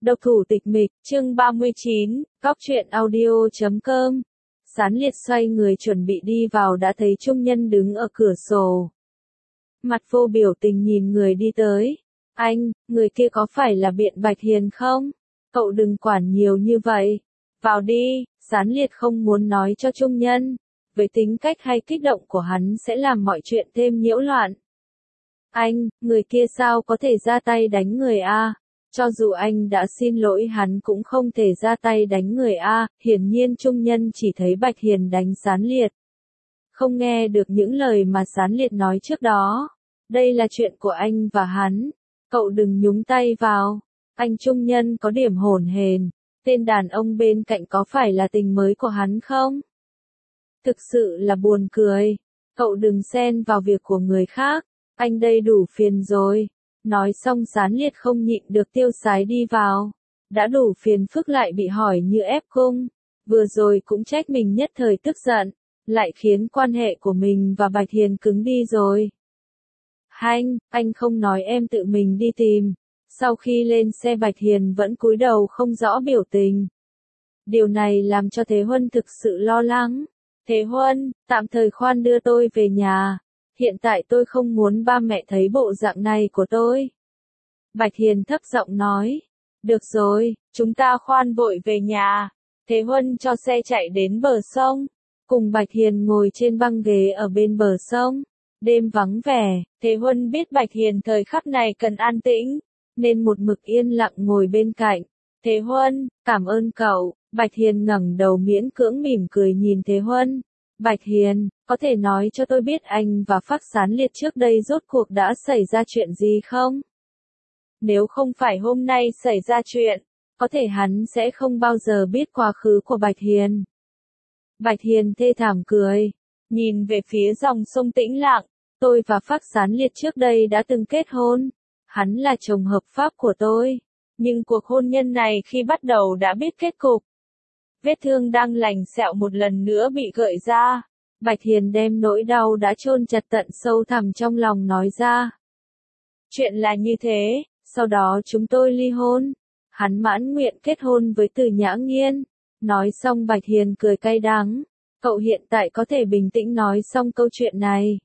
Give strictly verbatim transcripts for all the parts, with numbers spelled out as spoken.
Độc thủ tịch mịch, chương ba mươi chín, góc truyện audio chấm com. Sán Liệt xoay người chuẩn bị đi vào đã thấy Trung Nhân đứng ở cửa sổ. Mặt vô biểu tình nhìn người đi tới. Anh, người kia có phải là Biện Bạch Hiền không? Cậu đừng quản nhiều như vậy. Vào đi, Sán Liệt không muốn nói cho Trung Nhân. Với tính cách hay kích động của hắn sẽ làm mọi chuyện thêm nhiễu loạn. Anh, người kia sao có thể ra tay đánh người a? Cho dù anh đã xin lỗi hắn cũng không thể ra tay đánh người a. Hiển nhiên Trung Nhân chỉ thấy Bạch Hiền đánh Sán Liệt. Không nghe được những lời mà Sán Liệt nói trước đó. Đây là chuyện của anh và hắn. Cậu đừng nhúng tay vào. Anh Trung Nhân có điểm hổn hển. Tên đàn ông bên cạnh có phải là tình mới của hắn không? Thực sự là buồn cười. Cậu đừng xen vào việc của người khác. Anh đây đủ phiền rồi. Nói xong Sán Liệt không nhịn được tiêu sái đi vào. Đã đủ phiền phức lại bị hỏi như ép cung. Vừa rồi cũng trách mình nhất thời tức giận. Lại khiến quan hệ của mình và Bạch Hiền cứng đi rồi. Anh, anh không nói em tự mình đi tìm. Sau khi lên xe Bạch Hiền vẫn cúi đầu không rõ biểu tình. Điều này làm cho Thế Huân thực sự lo lắng. Thế Huân, tạm thời khoan đưa tôi về nhà. Hiện tại tôi không muốn ba mẹ thấy bộ dạng này của tôi. Bạch Hiền thấp giọng nói. Được rồi, chúng ta khoan vội về nhà. Thế Huân cho xe chạy đến bờ sông. Cùng Bạch Hiền ngồi trên băng ghế ở bên bờ sông. Đêm vắng vẻ, Thế Huân biết Bạch Hiền thời khắc này cần an tĩnh. Nên một mực yên lặng ngồi bên cạnh. Thế Huân, cảm ơn cậu. Bạch Hiền ngẩng đầu miễn cưỡng mỉm cười nhìn Thế Huân. Bạch Hiền, có thể nói cho tôi biết anh và Phác Sán Liệt trước đây rốt cuộc đã xảy ra chuyện gì không? Nếu không phải hôm nay xảy ra chuyện, có thể hắn sẽ không bao giờ biết quá khứ của Bạch Hiền. Bạch Hiền thê thảm cười, nhìn về phía dòng sông tĩnh lặng, tôi và Phác Sán Liệt trước đây đã từng kết hôn. Hắn là chồng hợp pháp của tôi, nhưng cuộc hôn nhân này khi bắt đầu đã biết kết cục. Vết thương đang lành sẹo một lần nữa bị gợi ra. Bạch Hiền đem nỗi đau đã chôn chặt tận sâu thẳm trong lòng nói ra. Chuyện là như thế, sau đó chúng tôi ly hôn. Hắn mãn nguyện kết hôn với Từ Nhã Nghiên. Nói xong Bạch Hiền cười cay đắng. Cậu hiện tại có thể bình tĩnh nói xong câu chuyện này.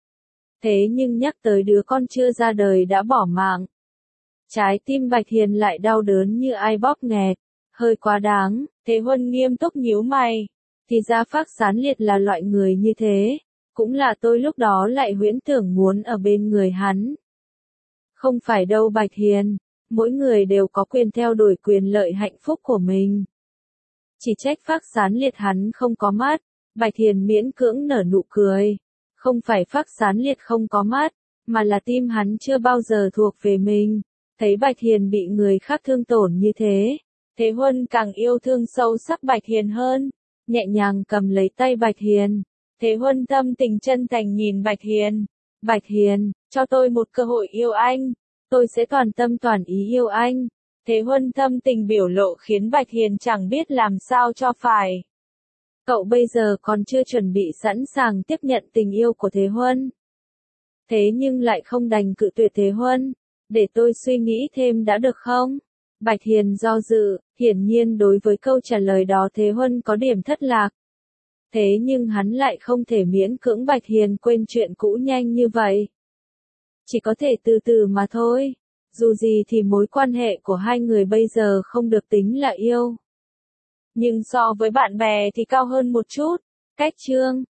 Thế nhưng nhắc tới đứa con chưa ra đời đã bỏ mạng. Trái tim Bạch Hiền lại đau đớn như ai bóp nghẹt. Hơi quá đáng, Thế Huân nghiêm túc nhíu mày. Thì ra Phác Sán Liệt là loại người như thế. Cũng là tôi lúc đó lại huyễn tưởng muốn ở bên người hắn. Không phải đâu Bạch Hiền. Mỗi người đều có quyền theo đuổi quyền lợi hạnh phúc của mình. Chỉ trách Phác Sán Liệt hắn không có mắt. Bạch Hiền miễn cưỡng nở nụ cười. Không phải Phác Sán Liệt không có mắt, mà là tim hắn chưa bao giờ thuộc về mình. Thấy Bạch Hiền bị người khác thương tổn như thế. Thế Huân càng yêu thương sâu sắc Bạch Hiền hơn, nhẹ nhàng cầm lấy tay Bạch Hiền. Thế Huân tâm tình chân thành nhìn Bạch Hiền. Bạch Hiền, cho tôi một cơ hội yêu anh, tôi sẽ toàn tâm toàn ý yêu anh. Thế Huân tâm tình biểu lộ khiến Bạch Hiền chẳng biết làm sao cho phải. Cậu bây giờ còn chưa chuẩn bị sẵn sàng tiếp nhận tình yêu của Thế Huân. Thế nhưng lại không đành cự tuyệt Thế Huân. Để tôi suy nghĩ thêm đã được không? Bạch Hiền do dự, hiển nhiên đối với câu trả lời đó Thế Huân có điểm thất lạc. Thế nhưng hắn lại không thể miễn cưỡng Bạch Hiền quên chuyện cũ nhanh như vậy. Chỉ có thể từ từ mà thôi. Dù gì thì mối quan hệ của hai người bây giờ không được tính là yêu. Nhưng so với bạn bè thì cao hơn một chút. Cách chương